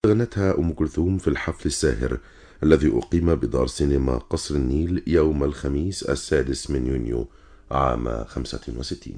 غنتها أم كلثوم في الحفل الساهر الذي أقيم بدار سينما قصر النيل يوم الخميس 6 يونيو عام 65.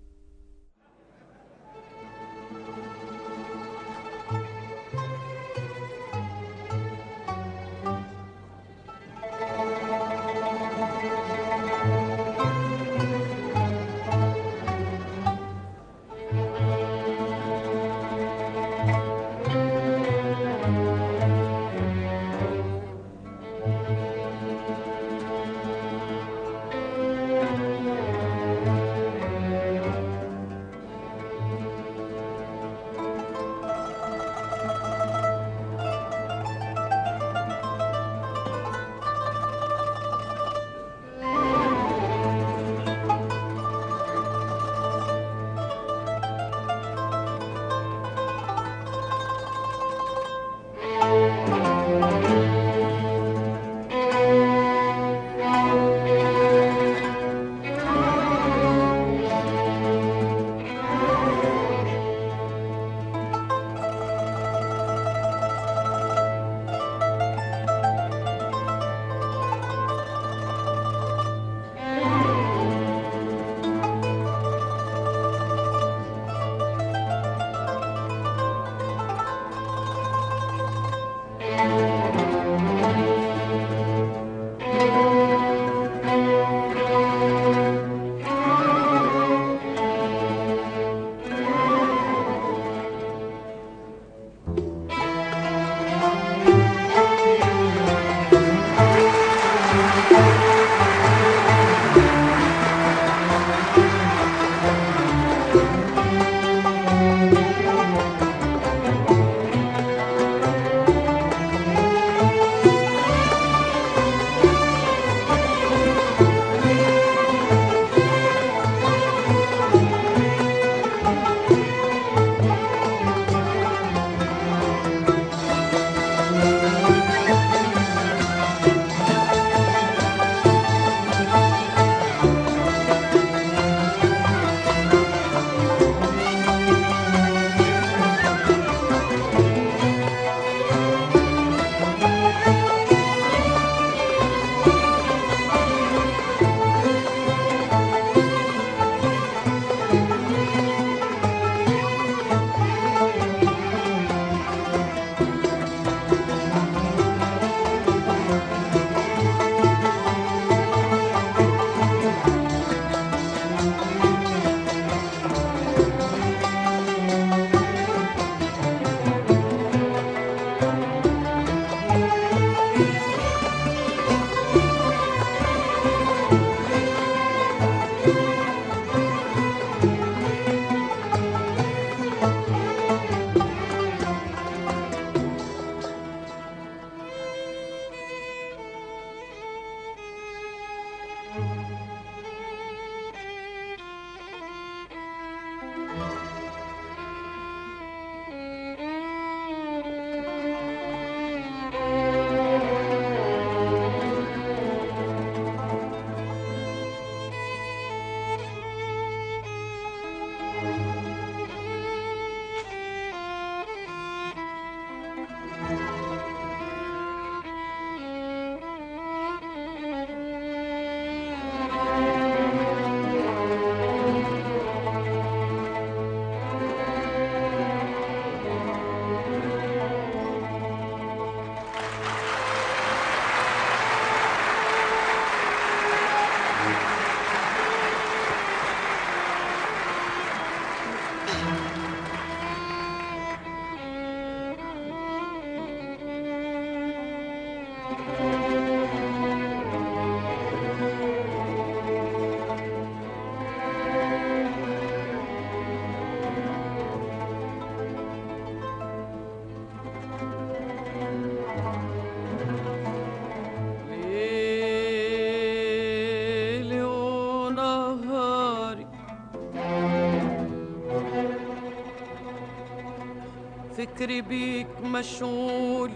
فكري بيك مشغول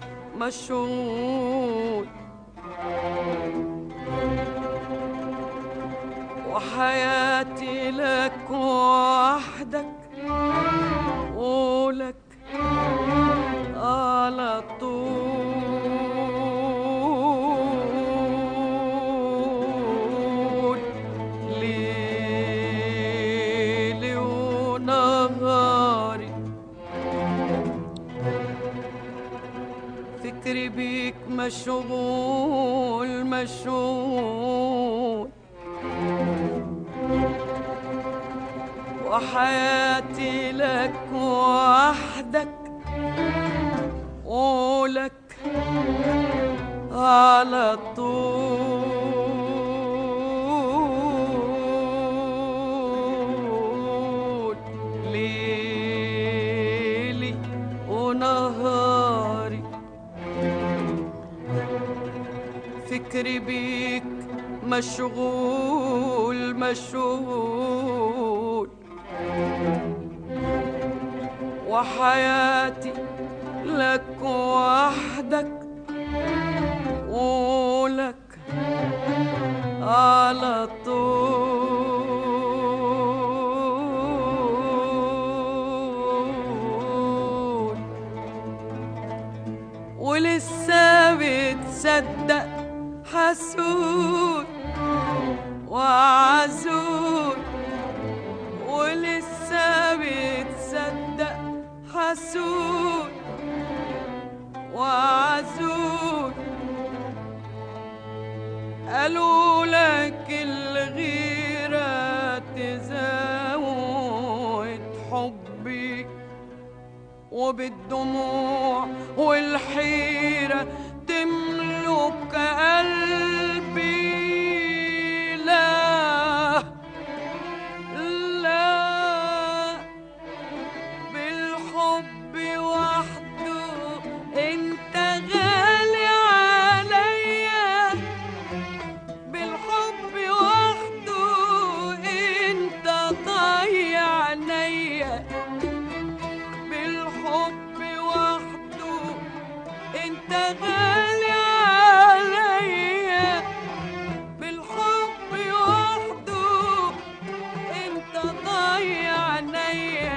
مشغول، وحياتي لك وحدك ولك فكري بيك مشغول مشغول، وحياتي لك وحدك، ولك على طول، ليلي ونهاري فكري بيك مشغول مشغول، وحياتي لك وحدك، ولك على طول، ولسه بتصدق حسود وعزول، ولسه بتصدق حسود وعزول، قالوا لك الغيرة تزود حبي، وبالدموع والحيرة تملك قلبي، لا لا بالحب وحده انت غالي عليا، بالحب وحده انت ضيع عينيا، بالحب وحده انت غالي عليا، بالحب وحده انت ضيع عينيا،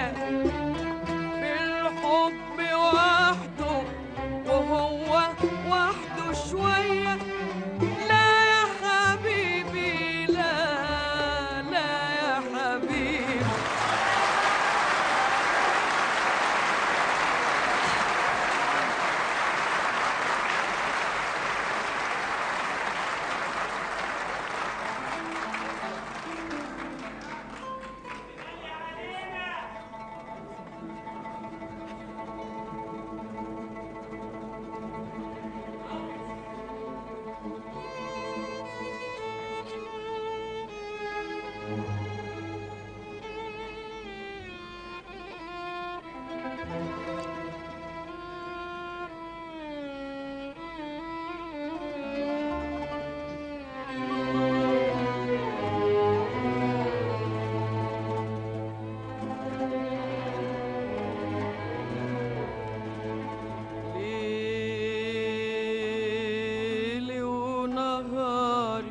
بالحب وحده وهو وحده شوية، لا يا حبيبي لا لا يا حبيبي. ليلي ونهاري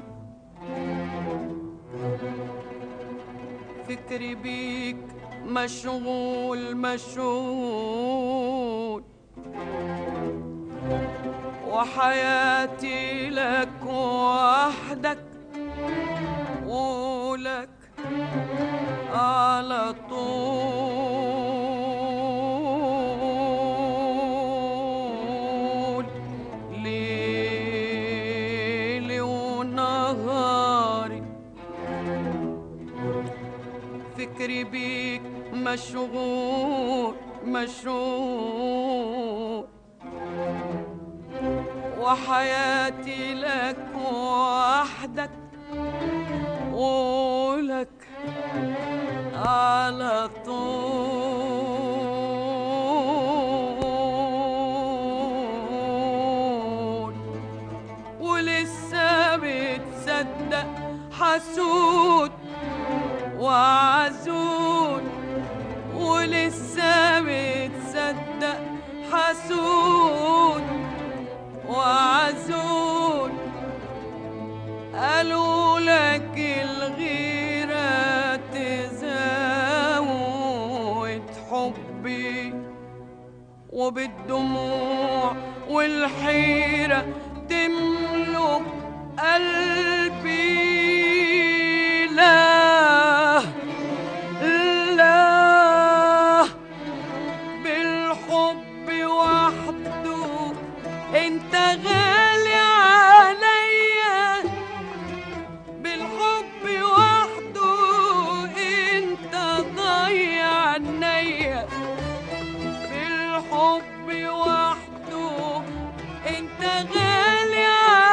فكري بيك مشغول مشغول، وحياتي لك وحدك، ولك على طول، ليلي ونهاري فكري بيك مشغول مشغول، وحياتي لك وحدك، ولك على طول، ولسه بتصدق حسود وعزول، ولسه بتصدق حسود وعزول، قالوا لك الغيرة تزود حبي، وبالدموع والحيرة تملك قلبي، لا لا بالحب وحده انت غالي عليا بالحب وحده، انت ضيع عينيا بالحب وحده، انت غالي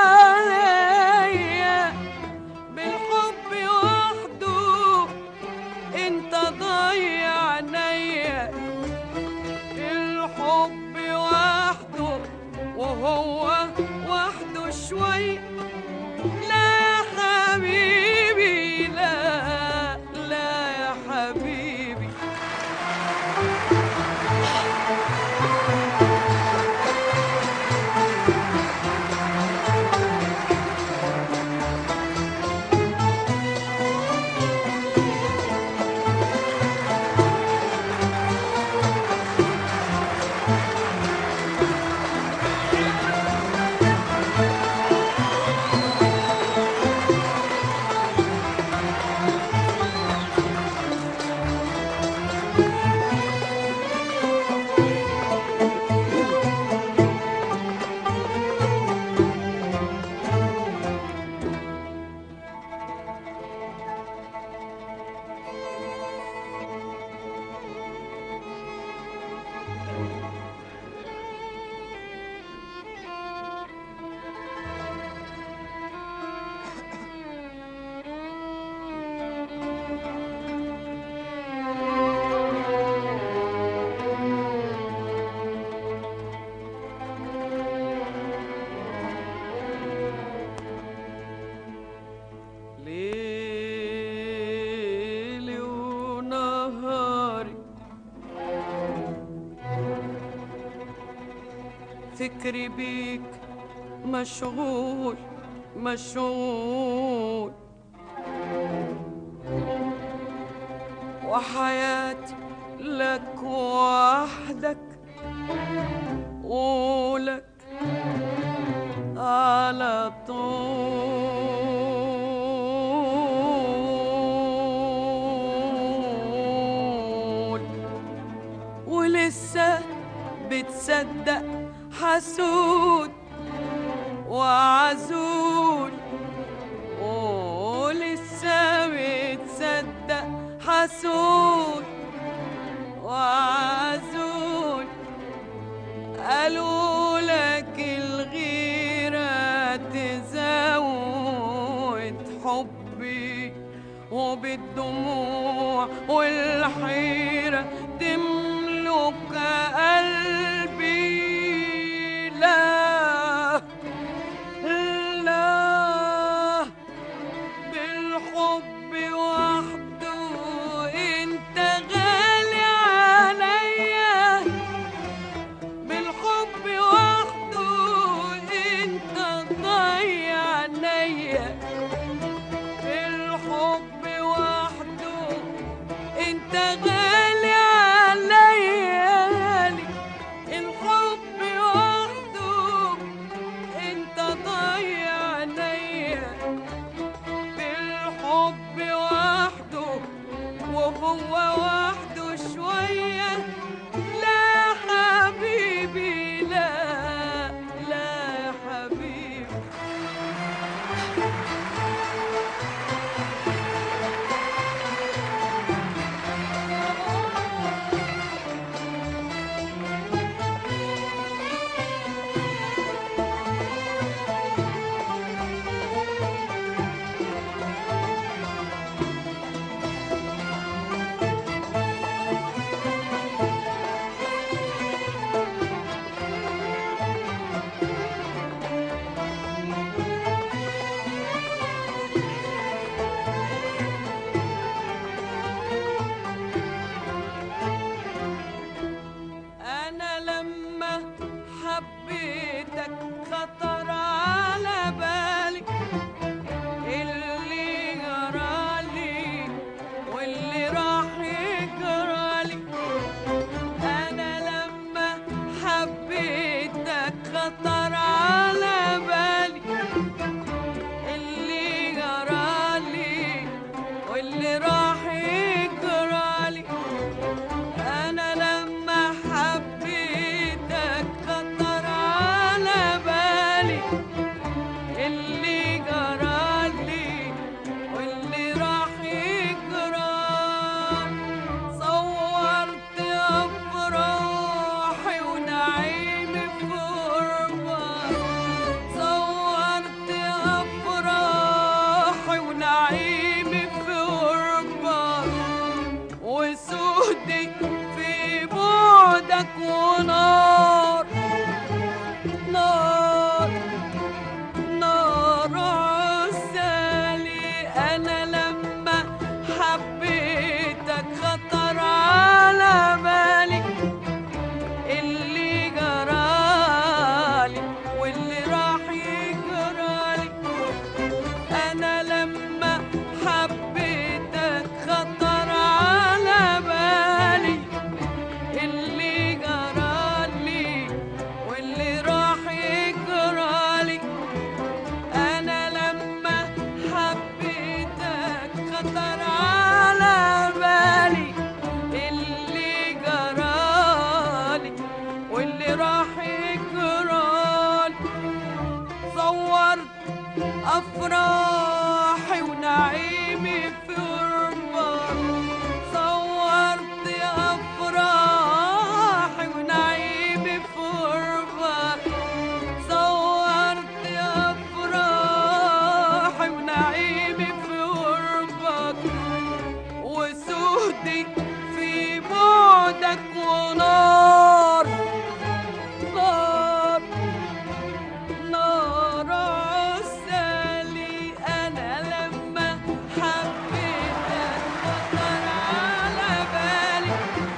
عليا بالحب وحده، انت ضيع عينيا الحب وحده، وهو وحده شوي. لا يا حبيبي، لا لا يا حبيبي. ليلي ونهاري فكري بيك مشغول مشغول، وحياتي لك وحدك ولك على طول. ولسه بتصدق حسود وعزول، ولسه بتصدق حسود وعزول. قالوا لك الغيرة تزود حبي، وبالدموع والحيرة تملك قلبي. لا لا، بالحب وحده انت غالي عليا، بالحب وحده انت ضيع عينيا، بالحب وحده انت غالي عليا، الحب وحده انت ضيع عينيا، بالحب وحده وهو وحده شوية. لا حبيبي، لا لا يا حبيبي. أنا لما حبيتك خطر على بالي اللي جرالي واللي راح يجرالي. أنا لما حبيتك خطر على بالي اللي جرالي واللي راح يجرالي. أنا لما حبيتك خطر على أفراحي ونعيمي في غربة، صورت أفراحي ونعيمي في غربة، صورت أفراحي ونعيمي في غربة، وسهدي في بعدك ونار نار نار عسالي. أنا لما حبيتك خطر على بالي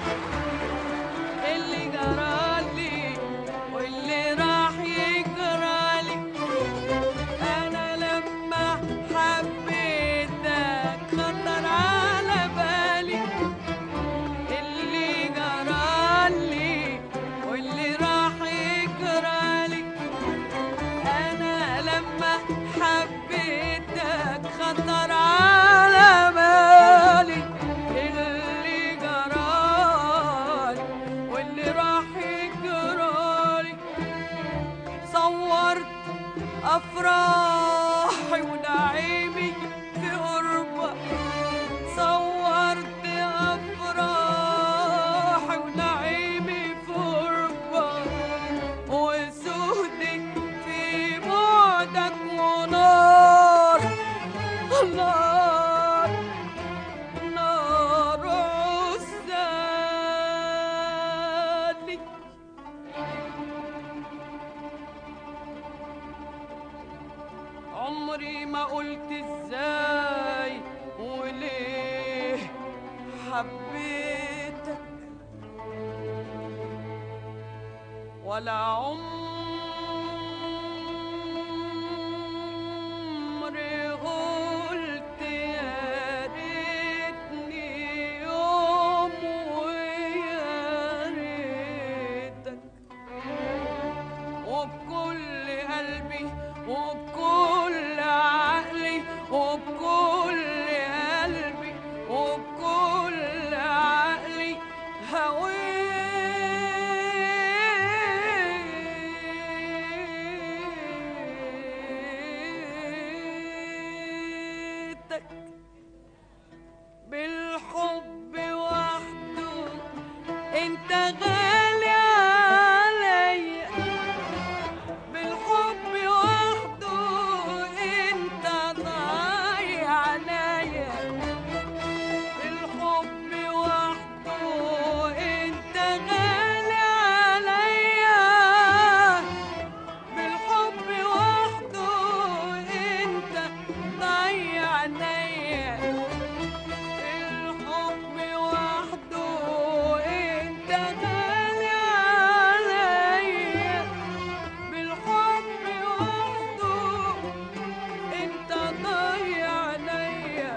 اللي جرالي واللي راح يجرالي. أنا لما حبيتك خطر على بالي اللي جرالي واللي راح يجرالي. أنا لما حبيتك خطر على بالي اللي جرالي واللي راح يجرالي. صورت أفراحي ونعيمي في غربة، صورت أفراحي ونعيمي في غربة، وسهدي في بعدك ونار نار نار عسالي. عمري ما قلت ازاي وليه حبيتك، ولا عمري قلت يا ريتني يوم ويا ريتك. وبكل قلبي وبكل عقلي وبكل قلبي وبكل عقلي هويتك. بالحب وحده انت غالي عليا، بالحب وحده انت ضايع عليا، بالحب وحده انت غالي عليا، بالحب وحده انت ضايع عليا، الحب وحده انت غالي عليا، بالحب وحده انت ضايع عليا،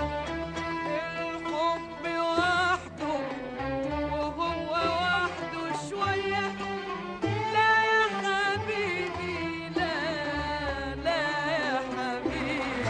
الحب وحده وهو وحده شوية. لا يا حبيبي لا لا يا حبيبي.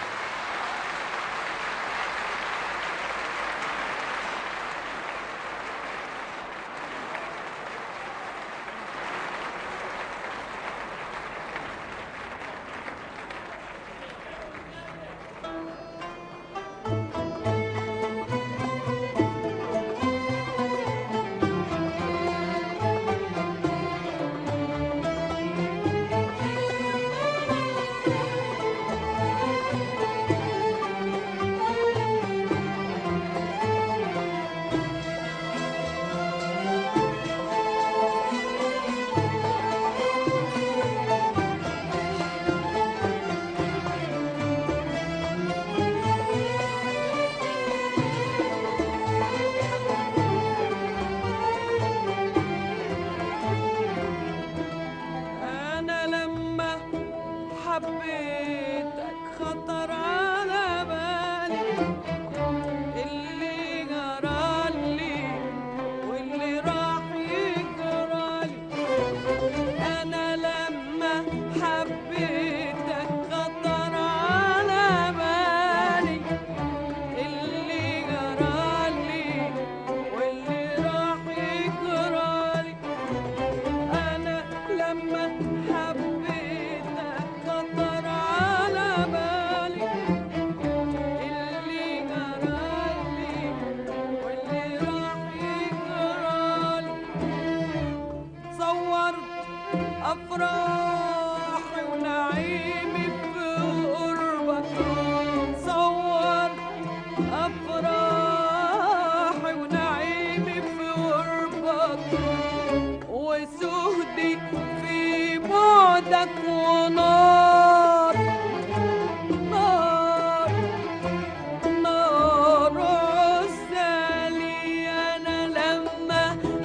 أنا لما حبيتك خطر على بالي اللي جرالي واللي راح يجرالي. أنا لما حبيتك خطر على بالي اللي جرالي واللي راح يجرالي. أنا لما حبيتك خطر أفراحي ونعيمي في قربك صور أفراحي ونعيمي في قربك وسهدي في بعدك ونار نار نار عسالي أنا لما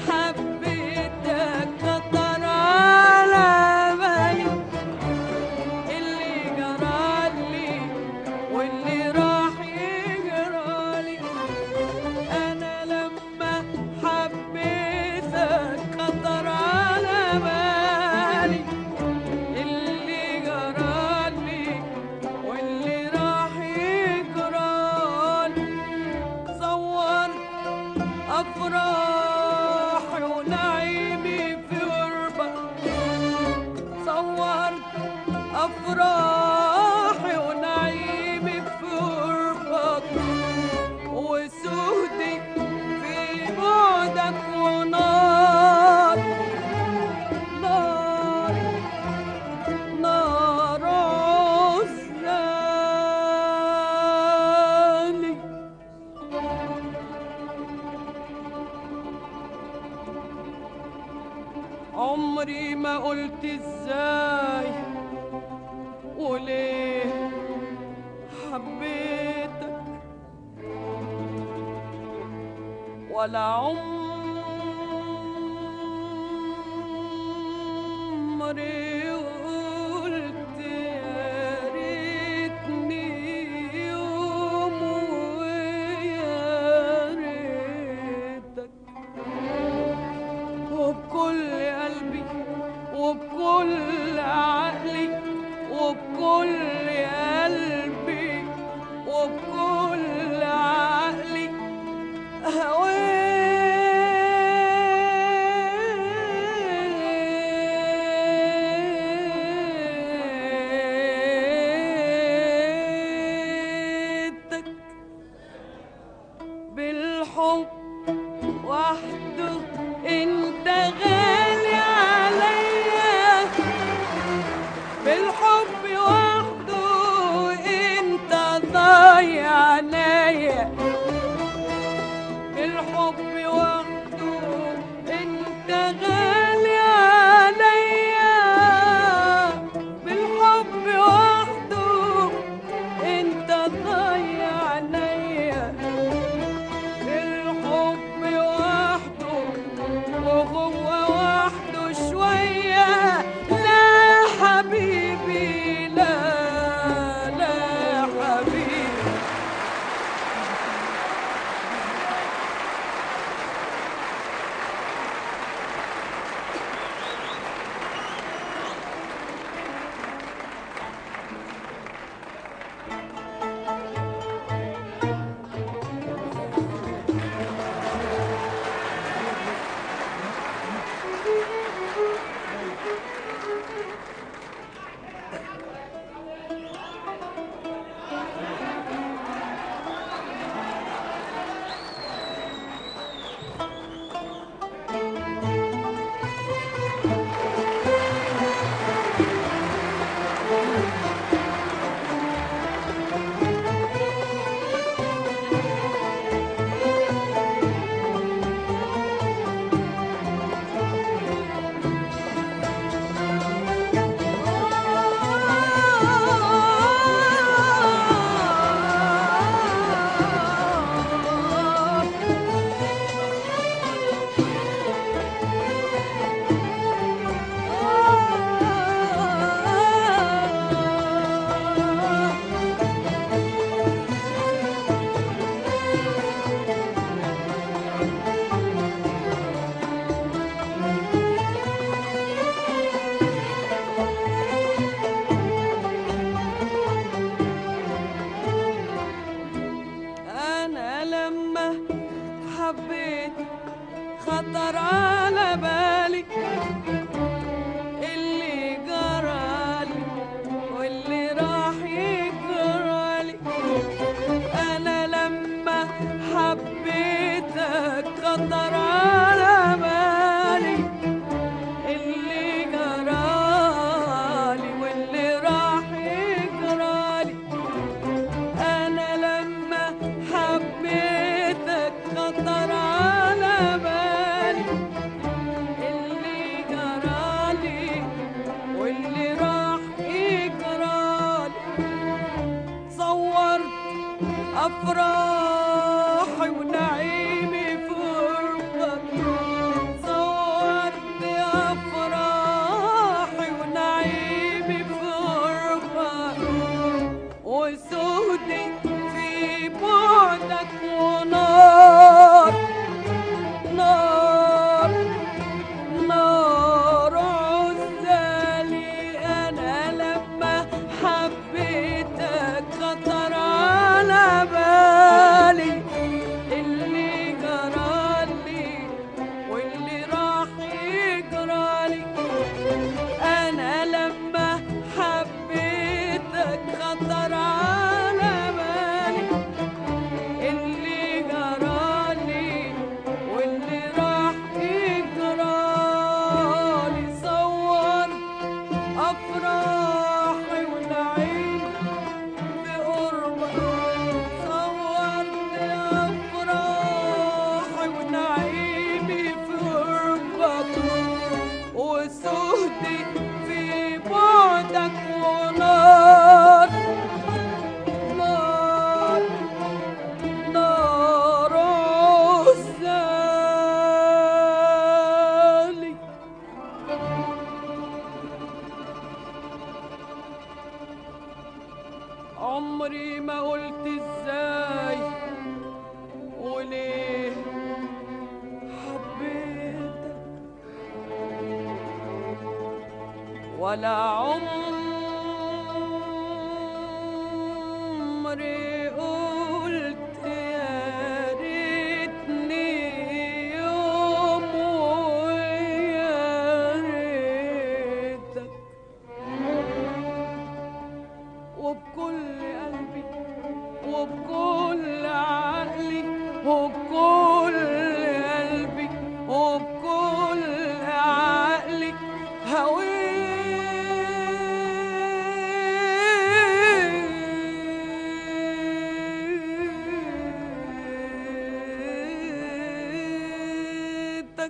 حبيتك خطر على بالي اللي جرالي واللي راح يجرالي أنا لما حبيتك خطر على بالي اللي جرالي واللي راح يجرالي صورت أفراحي ونعيمي في قربك صورت أفراحي ونعيمي في قربك وسهدي في بعدك ونار نار نار عزالي عمري ما قلت ازاي وليه حبيتك ولا عمري قلت يا ريتني يوم ويا ريتك وبكل قلبي وبكل عقلي وبكل قلبي وبكل عقلي هويتك بالحب وحده انت غالي عليا بالحب وحده انت ضايع عليا بالحب جهدي في بعدك ونار نار نار عزالي. عمري ما قلت ازاي وليه حبيتك، ولا عمري قلت يا ريتني يوم ويا ريتك. وبكل قلبي وبكل عقلي وبكل قلبي وبكل عقلي هويتك.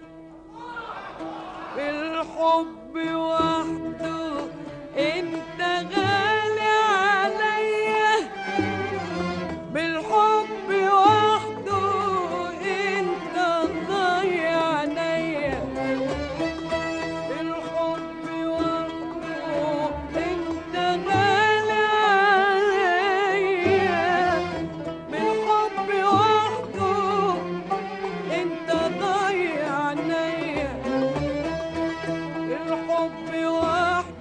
بالحب وحده انت غالي عليا، بالحب وحده انت ضيع عينيا، بالحب وحده انت غالي عليا، بالحب وحده انت ضيع عينيا، الحب وحده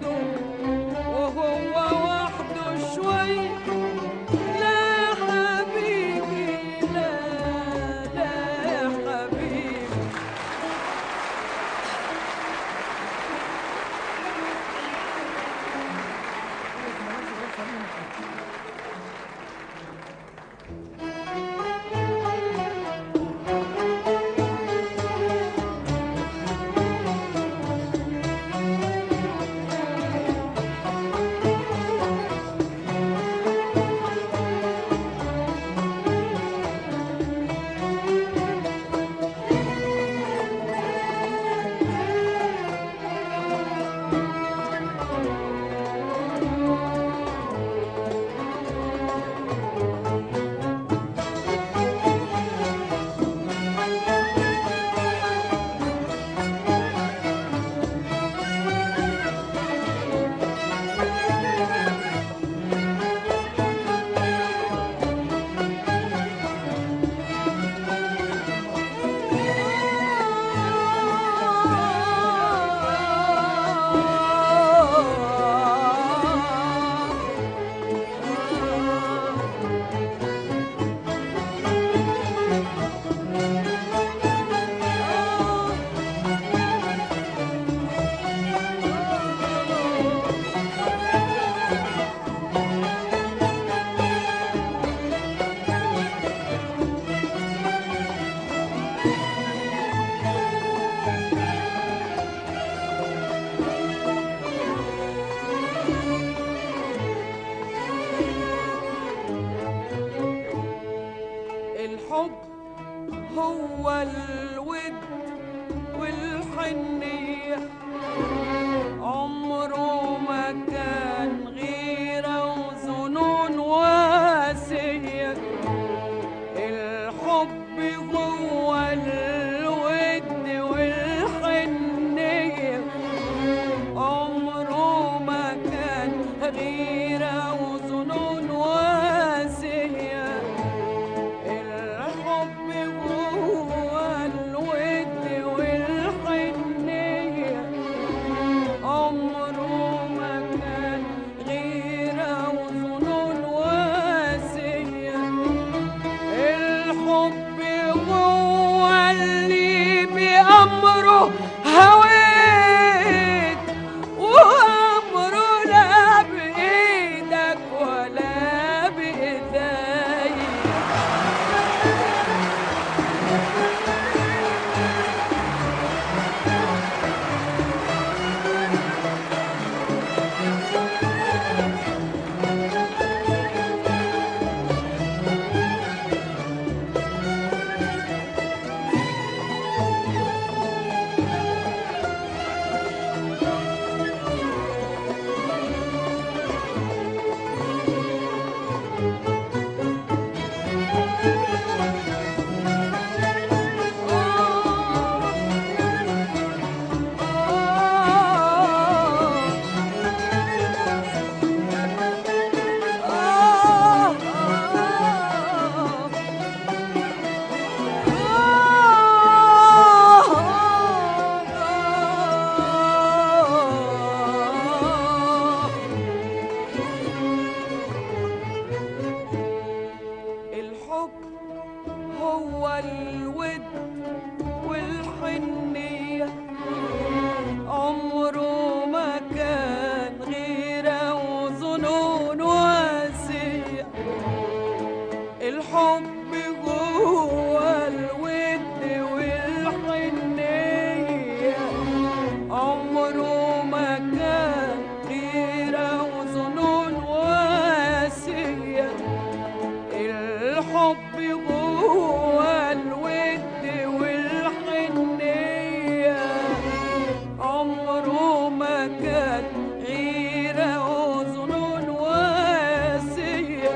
كان غيرة وظنون واسية.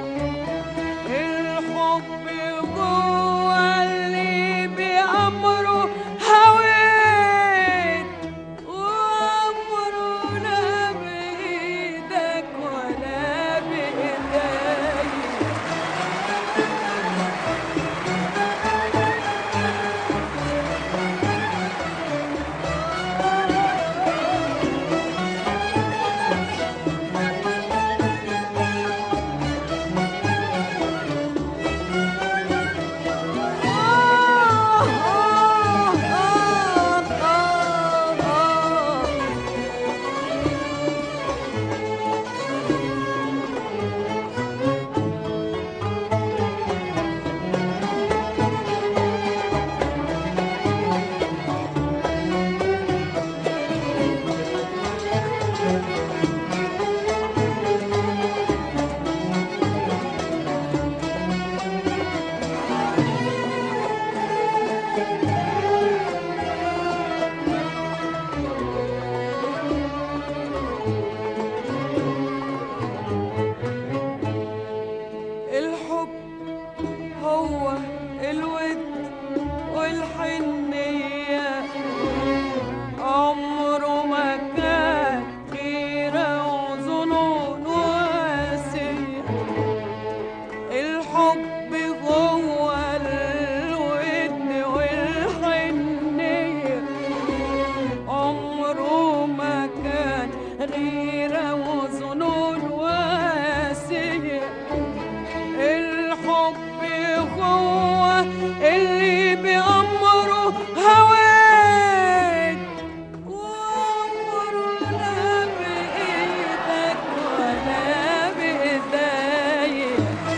الحب جوه اللي بأمره هويت، وأمره لا بإيدك ولا بإيدي. الحب هو الود والحنية، عمره ما كان غيرة وظنون واسية. الحب هو الود والحنية، عمره ما كان غيرة وظنون واسية. الحب هو اللي بأمره هويت، وأمره لا بإيدك ولا بإيدي.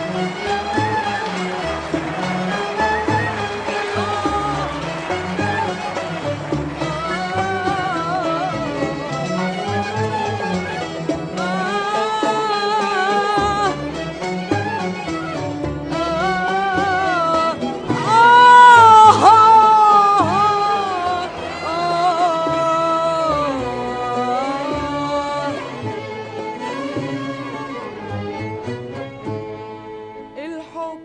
الحب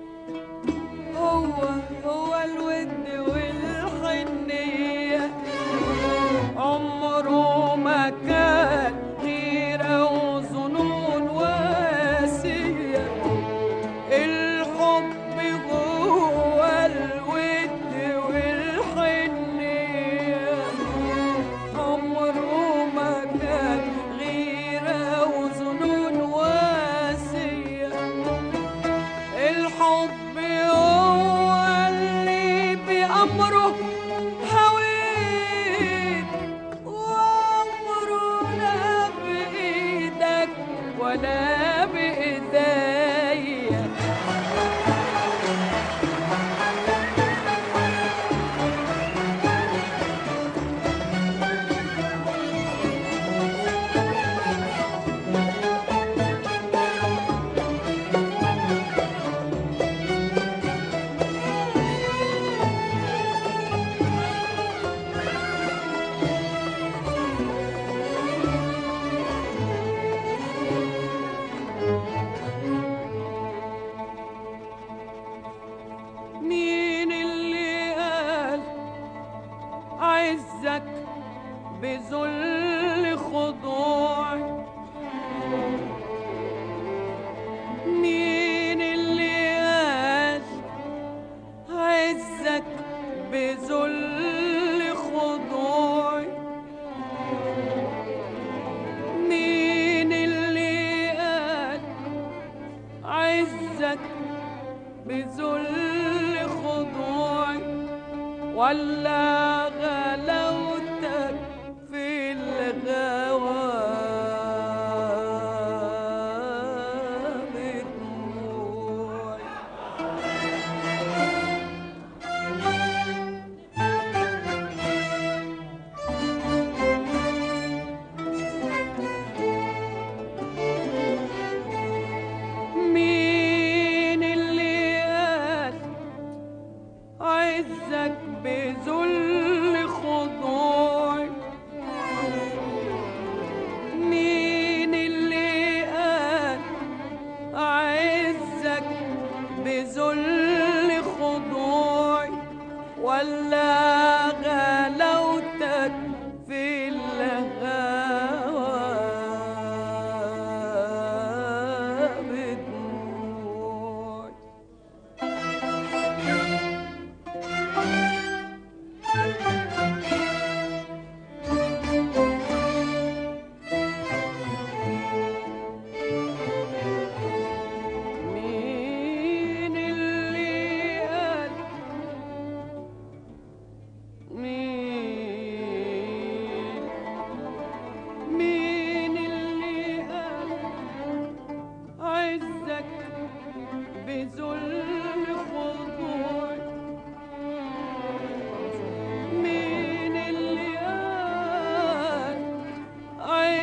هو الود والحنية، عمره ما كان غيرة وظنون واسية. الحب هو الود والحنية، عمره ما كان غيرة وظنون واسية. الحب هو اللي بأمره هويت، وأمره لا بإيدك ولا بإيدي. مين اللي قال عزك بذل خضوع؟ مين اللي قال عزك بذل خضوع؟ مين اللي قال عزك بذل خضوع؟ ولا غلاوتك في الغوى بدموع؟ مين اللي قال عزك بذل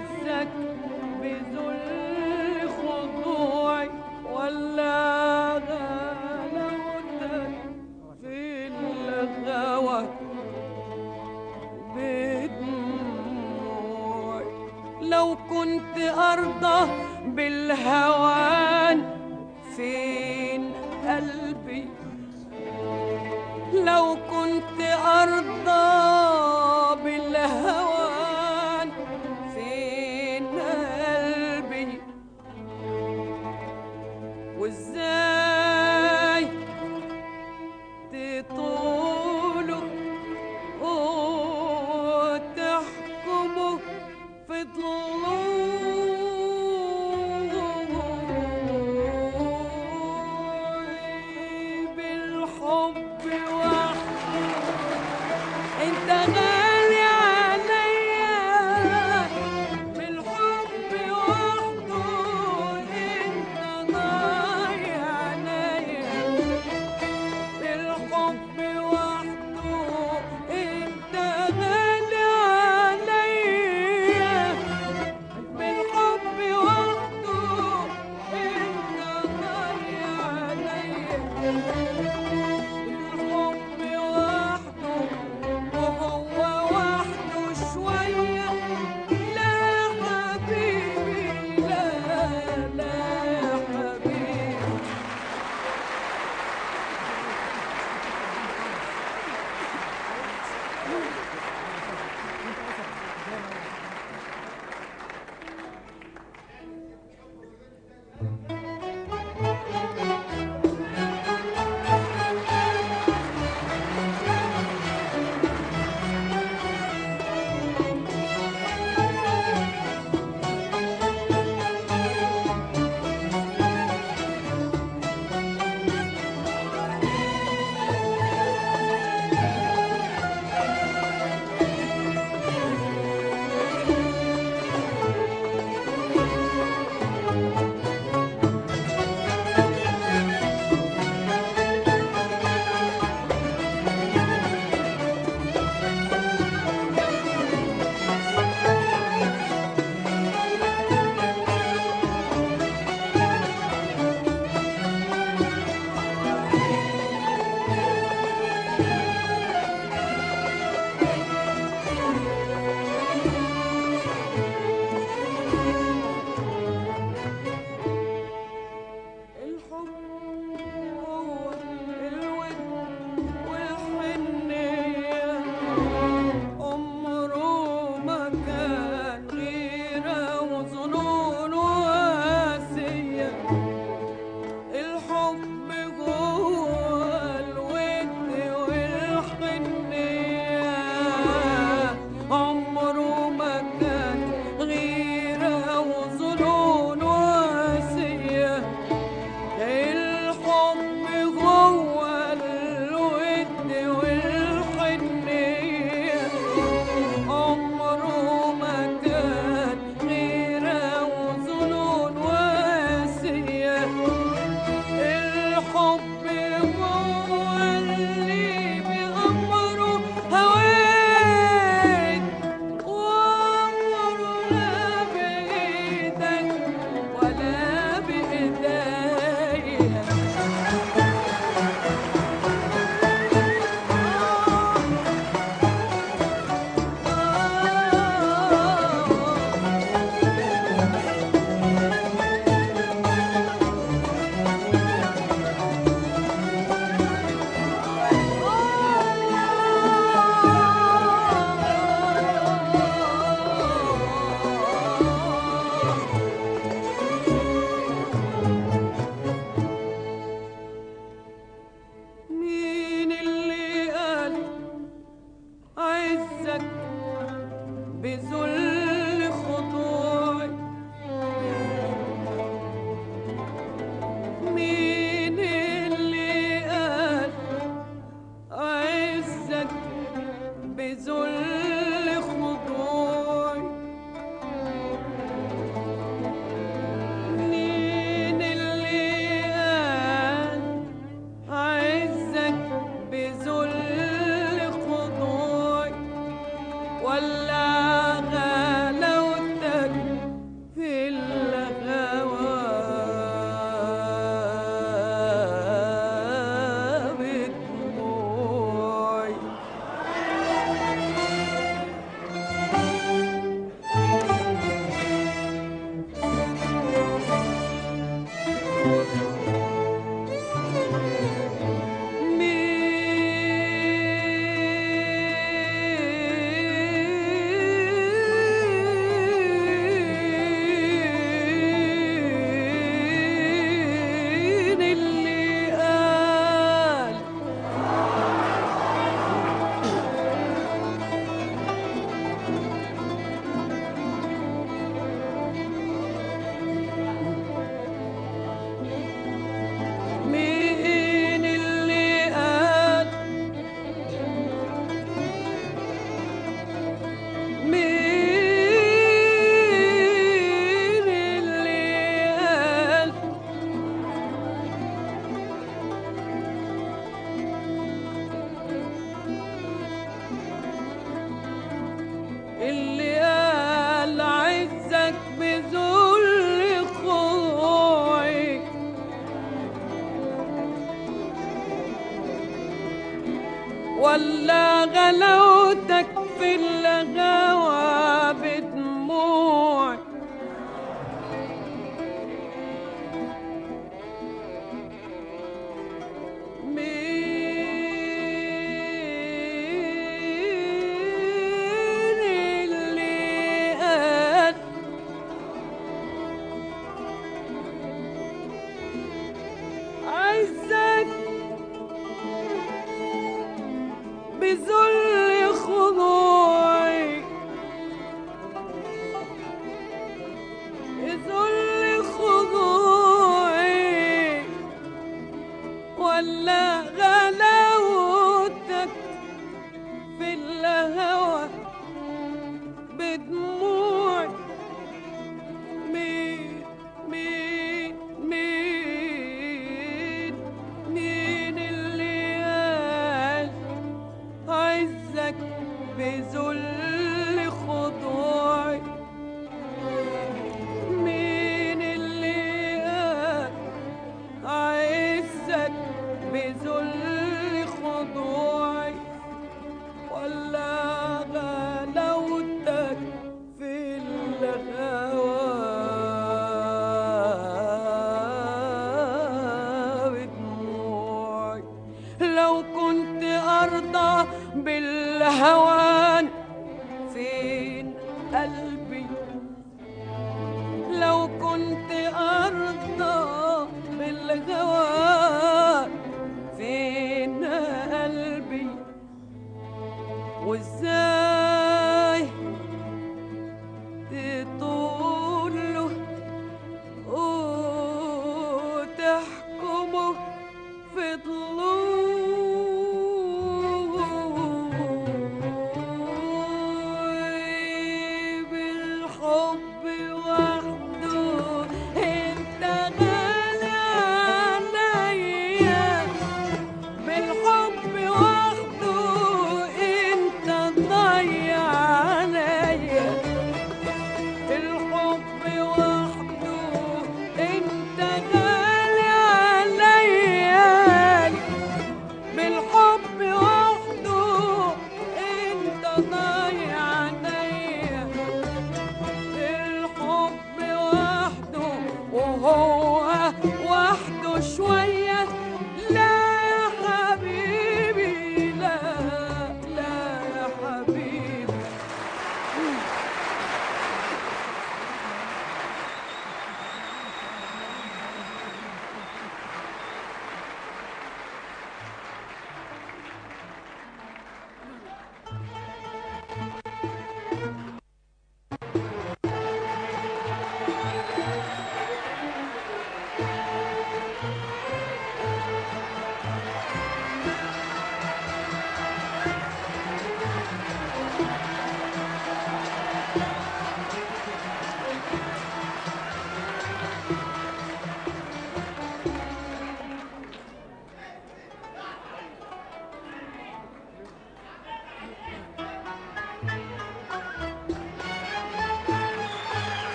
عزك بذل خضوعي ولا غلاوتك في الغوى بدموعي. لو كنت أرضى بالهوان فين قلبي، لو كنت أرضى بالهوان فين قلبي، وازاي تطوله وتحكمه في ضلوعي بالحب وحده. انت غالي عليا بالحب وحده، انت ضايع عليا بالحب وحده، انت غالي عليا بالحب وحده، انت ضايع عليا بالحب وحده، وهو وحده شوية. لا حبيبي لا لا يا حبيبي. ولا غلاوتك في الغوا بدموع. مين اللي قال عايزك بزمن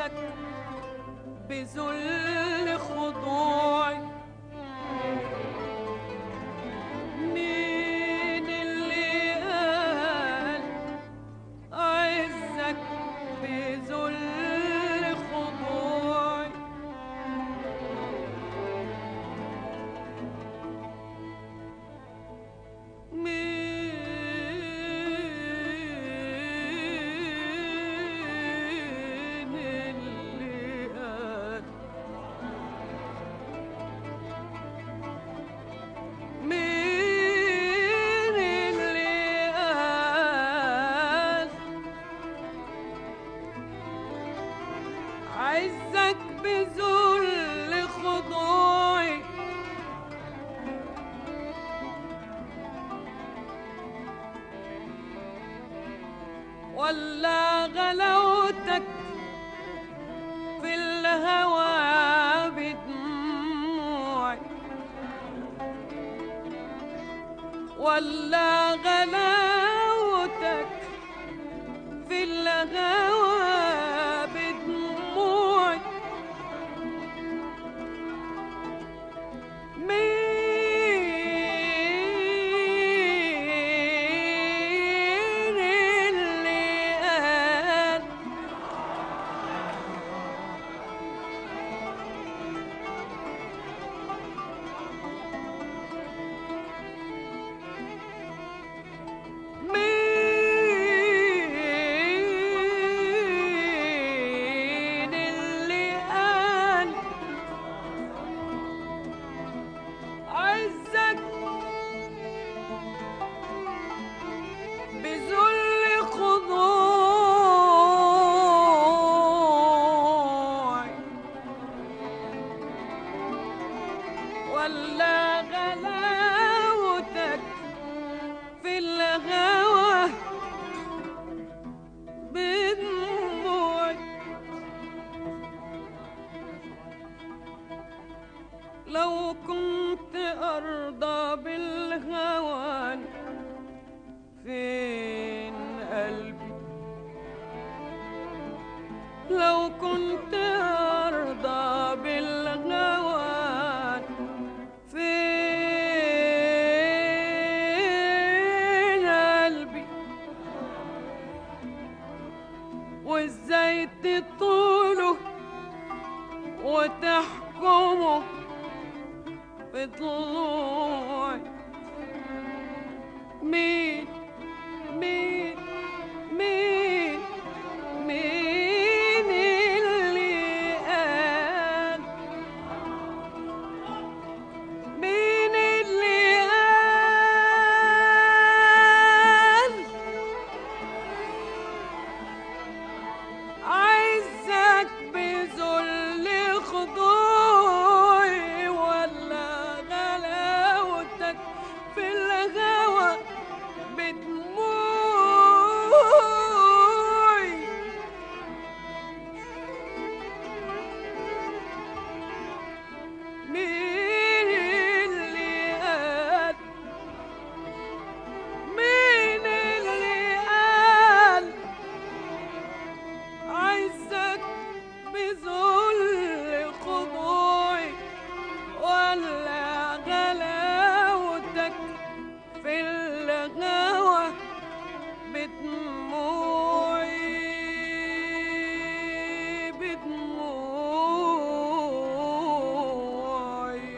عزك بذل خضوعي. مين اللي قال عزك بذل خضوعي؟ عزك بذل خضوعي. ولا غلاوتك في الهوى بدموعي؟ ولا غلاوتك في الهوى بدموعي؟ مين اللي قال مين اللي قال عزك بذل خضوعي؟ ولا غلاوتك في الهوى بدموعي؟ لو كنت أرضى بالهوان فين قلبي؟ لو كنت أرضى بالهوان فين قلبي؟ وازاي تطوله وتحكمه بطلوعي؟ مين مين مين مين اللي قال مين اللي قال عزك بذل خضوعي؟ ولا غلاوتك في الهوى بدموعي؟ مين اللي قال مين اللي قال عزك بذل خضوعي؟ ولا غلاوتك في الهوى بدموعي؟ بدموعي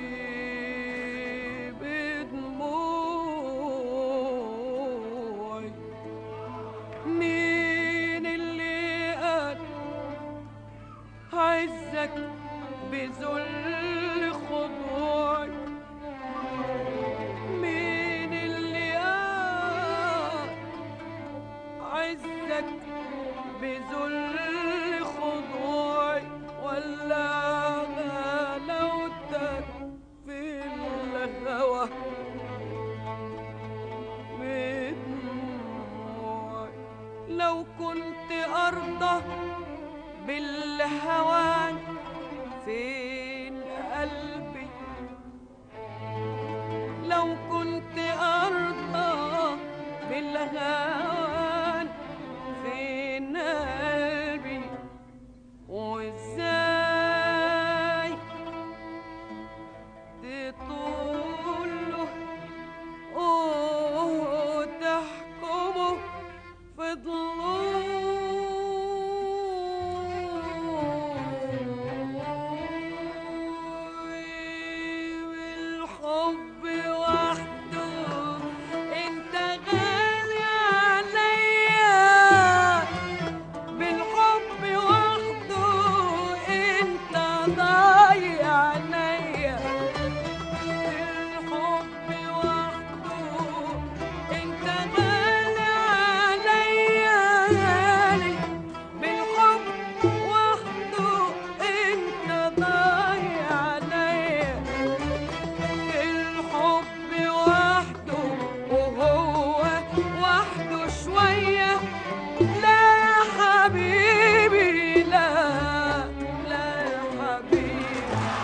بدموعي. مين اللي قال عزك بذل خضوعي؟ مين اللي قال عزك بذل خضوعي؟ ولا غلاوتك في الهوى بدموعي؟ لو كنت أرضى بالهوان فين قلبي؟ لو كنت أرضى بالهوان فين قلبي؟ والحب وحده انت غالي عليا، بالحب وحده انت ضايع عليا، بالحب وحده انت غالي عليا، غالي بالحب وحده انت ضايع عليا، الحب وحده وهو وحده شوية، لا يا حبيبي لا، لا يا حبيبي.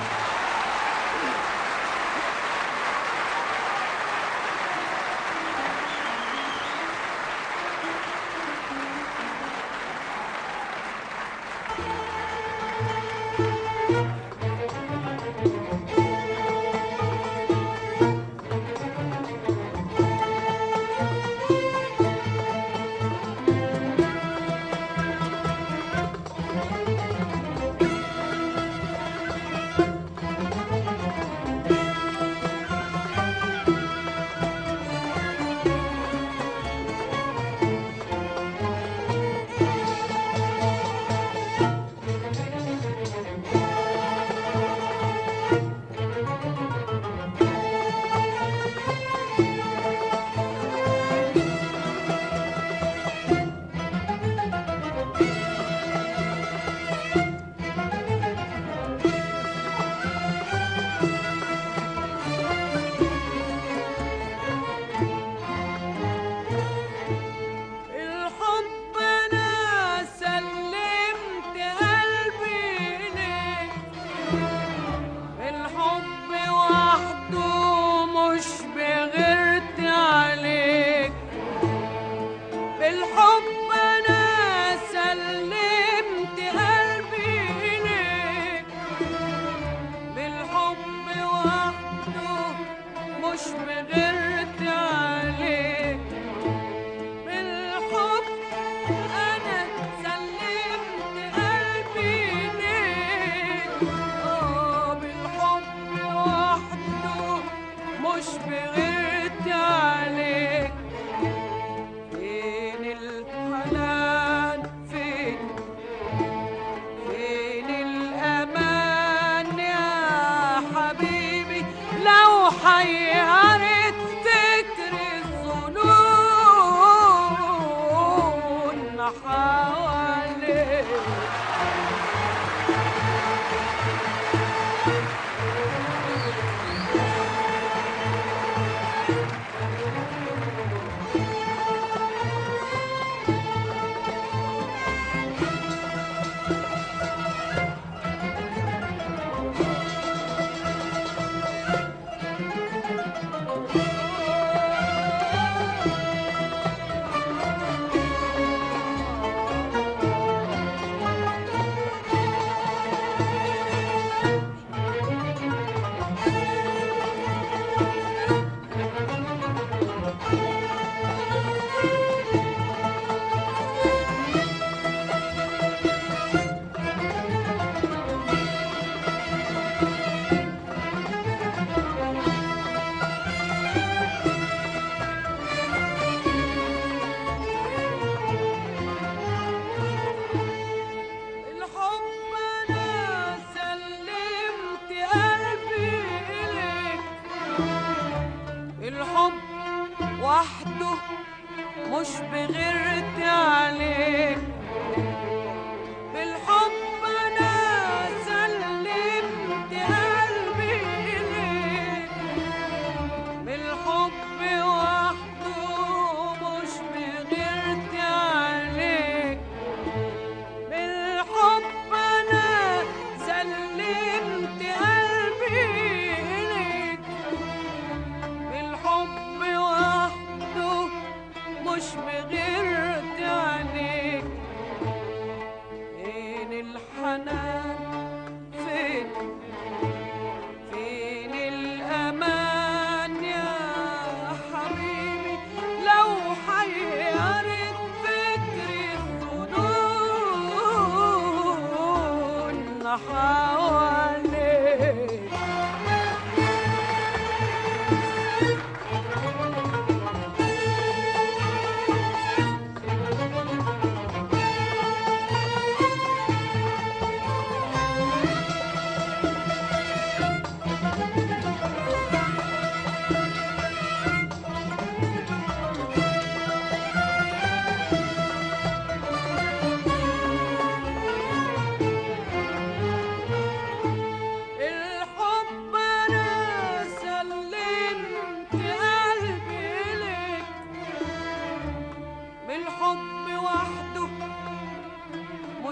الحب انا سلمت قلبي ليك، الحب وحده مش بغيرت عليك، بالحب انا سلمت قلبي ليك، بالحب وحده مش بغيرت عليك، بالحب أنا سلمت قلبي ليك، بالحب وحده مش بغيرت عليك، فين الحنان فين، فين الأمان يا حبيبي، لو حيرت فكر الظنون حواليك.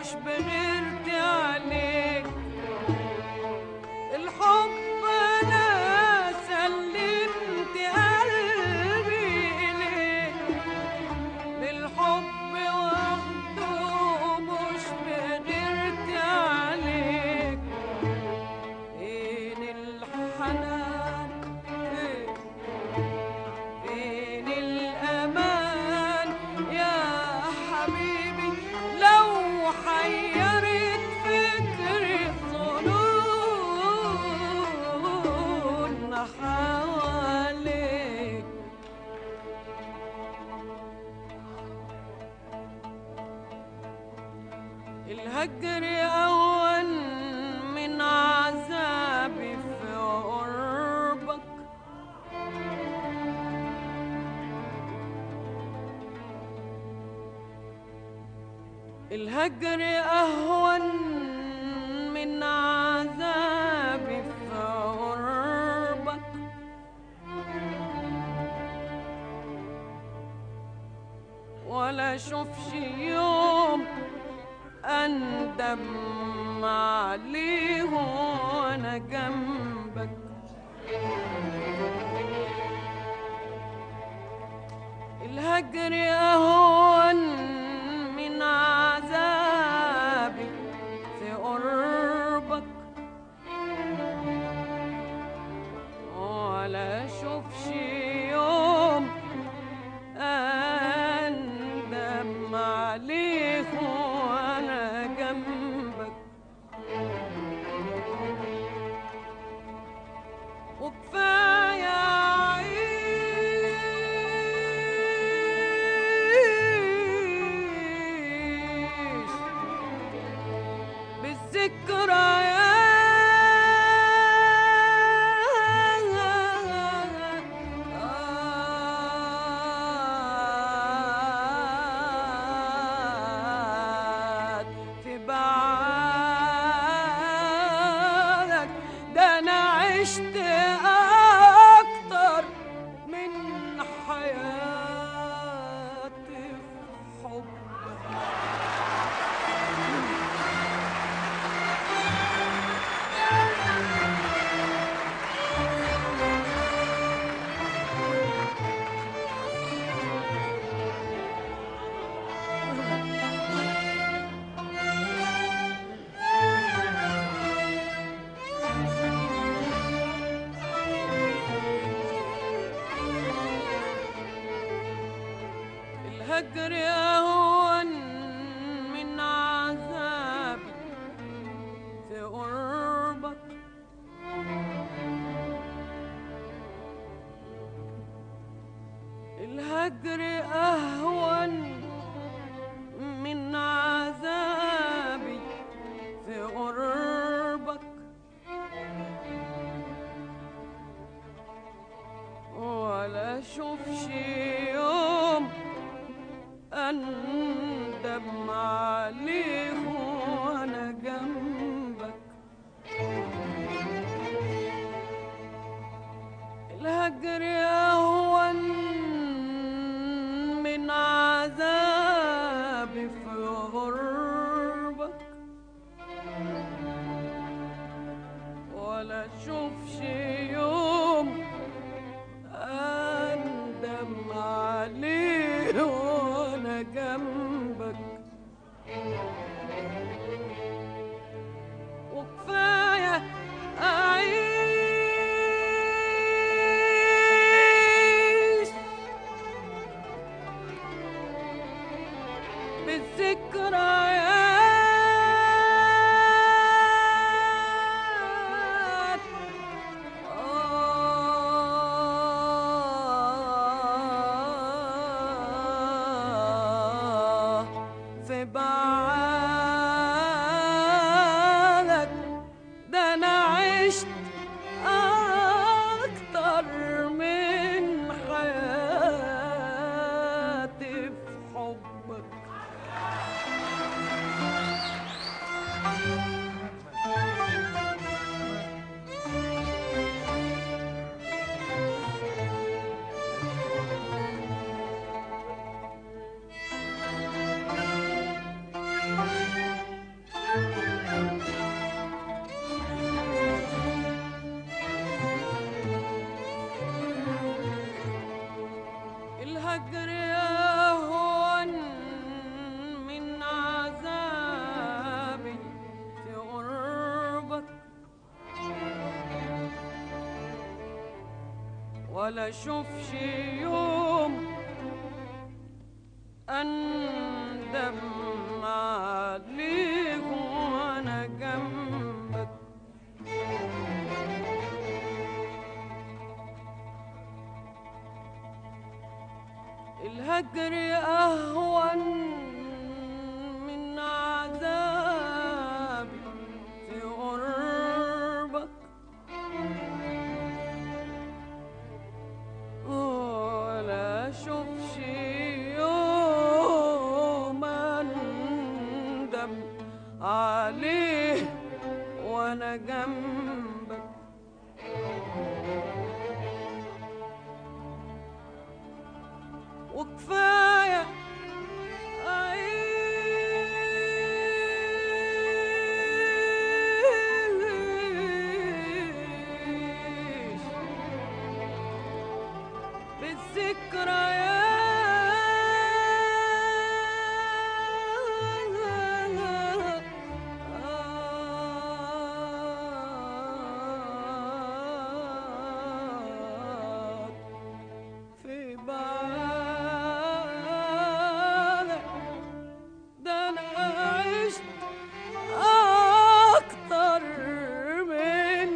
مش بغيرتي عليك. الحب انا سلمت قلبي اليك، للحب وحده مش بغيرتي عليك. فين الحنان فين الأمان يا حبيبي، لو حيرت فكري الظنون حواليك. الهجر أهون من عذابي في قربك، الهجر أهون من عذابي في قربك. ولا أشوفش يوم أندم عليه وأنا جنبك. الهجر أهون من عذابي في قربك، ولا أشوفش يوم أندم عليه وأنا جنبك. وكفاية أعيش بالذكريات في بعادك. ده أنا عشت أكتر من حياتي في حبك. الهجر أهون من عذابي في قربك، الهجر أهون من عذابي في قربك. ولا أشوفش يوم أندم عليه وأنا جنبك. الهجر أهون من عذابي في غربك، ولا أشوفش يوم أندم عليه وأنا جنبك. وكفاية أعيش بالذكريات في بعالك. ده أنا عشت أكتر من حياتي في حبك. ولا اشوفش يوم اندم عليك وانا جنبك. الهجر اهون من عذابي في قربك، ولا اشوفش يوم اندم عليه وانا جنبك. وكفايه أعيش بالذكريات في بعادك. ده أنا عشت أكتر من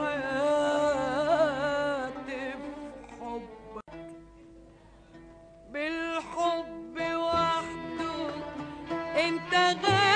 حياتي في حبك. بالحب وحده انت غالي